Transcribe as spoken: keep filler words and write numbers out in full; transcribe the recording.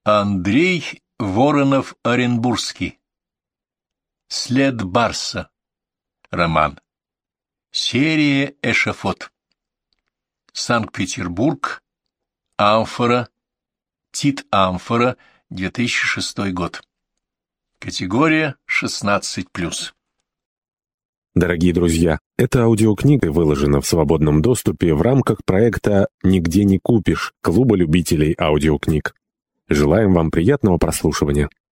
Андрей Воронов-Оренбургский. След Барса. Роман. Серия «Эшафот». Санкт-Петербург. Амфора. Тит Амфора. две тысячи шестой год. Категория шестнадцать плюс. Дорогие друзья, эта аудиокнига выложена в свободном доступе в рамках проекта «Нигде не купишь» Клуба любителей аудиокниг. Желаем вам приятного прослушивания.